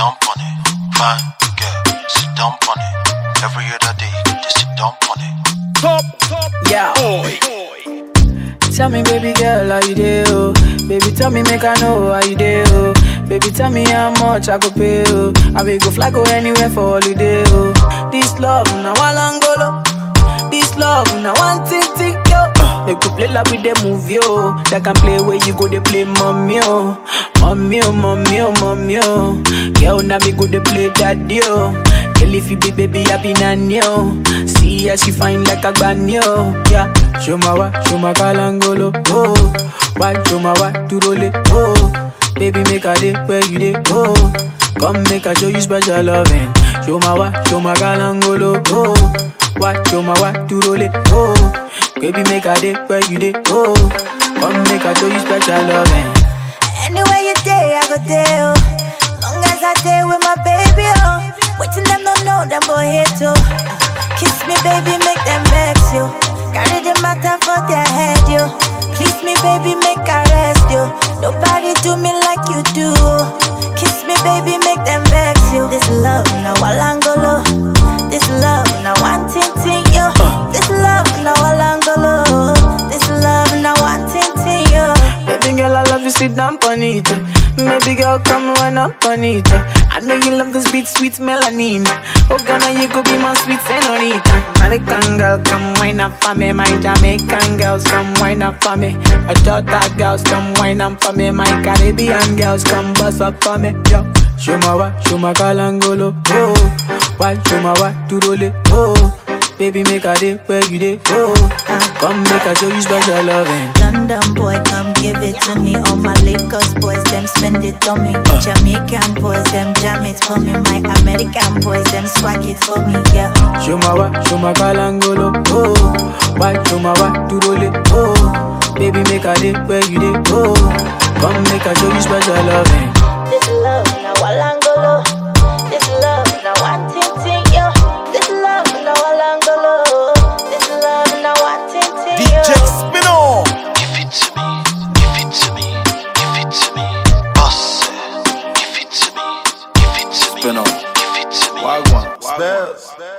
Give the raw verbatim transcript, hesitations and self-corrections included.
down on it. Fine girl, sit down on it. Every other day, just sit down on it. Top, top, yeah. Boy. Tell me, baby girl, how you do? Oh? Baby, tell me, make I know how you do. Oh? Baby, tell me how much I go pay. Oh? I will go fly, go anywhere for holiday. Oh? This love, now one angolo. This love, now one tick tick yo. They could play like with the movie, oh. They can play where you go, they play mommy, oh. Mommy, oh, mommy, oh, mommy, oh. Girl, now me go, they play daddy, oh. Girl, if you be baby, I be nanny, oh. See how she fine like a granny, oh. Yeah, show my wa, show my kalangolo, oh. Why, show my wa, to roll it, oh. Baby, make a day where you day, oh. Come make a show you special loving. Show my wa, show my kalangolo, oh. Why, show my wa, to roll it, oh. Baby, make a day where you day, oh. Come make a show you special loving. Anywhere you day, I go there, oh. Long as I day with my baby, oh. Waiting them don't know, them boy here too. Kiss me, baby, make them vex you. Carry the matter for their head, you. Kiss me, baby, make I rest you. Nobody do me like you do. Kiss me, baby, make them vex you. This love, now Walangolo. This love, now one ting ting, yo. This love, now Walangolo. This love, now one ting ting, yo. Baby girl, I love you, sit down on it. Baby girl, come run up on it. I know you love this beat, sweet melanin. Oh, Ghana, you could be my sweet senorita. American girl, come wine up for me. My Jamaican girls, come wine up for me. My Jota girls, come wine up for me. My Caribbean girls, come bust up for me. Yo, show my wa, show my kalangolo, oh. Why, show my wa, to roll it, oh. Baby, make a day where you day, oh. Come make a show you special loving. London boy, come give it to me. All my Lagos boys, them spend it on me. uh. Jamaican boys, them jam it for me. My American boys, them swag it for me, yeah. Show my wa, show my kalangolo, oh. Why, show my wa, to roll it, oh. Baby, make a day where you day, oh. Come make a show you special loving. This love, now Walangolo. This love, now one ting ting, yo. This love, now Walangolo. This love, now one ting ting, D J yo. Spino. Give it to me, give it to me, give it to me. Boss, give it to me, give it to me, Spino. give it to me. Wagwan. Spells.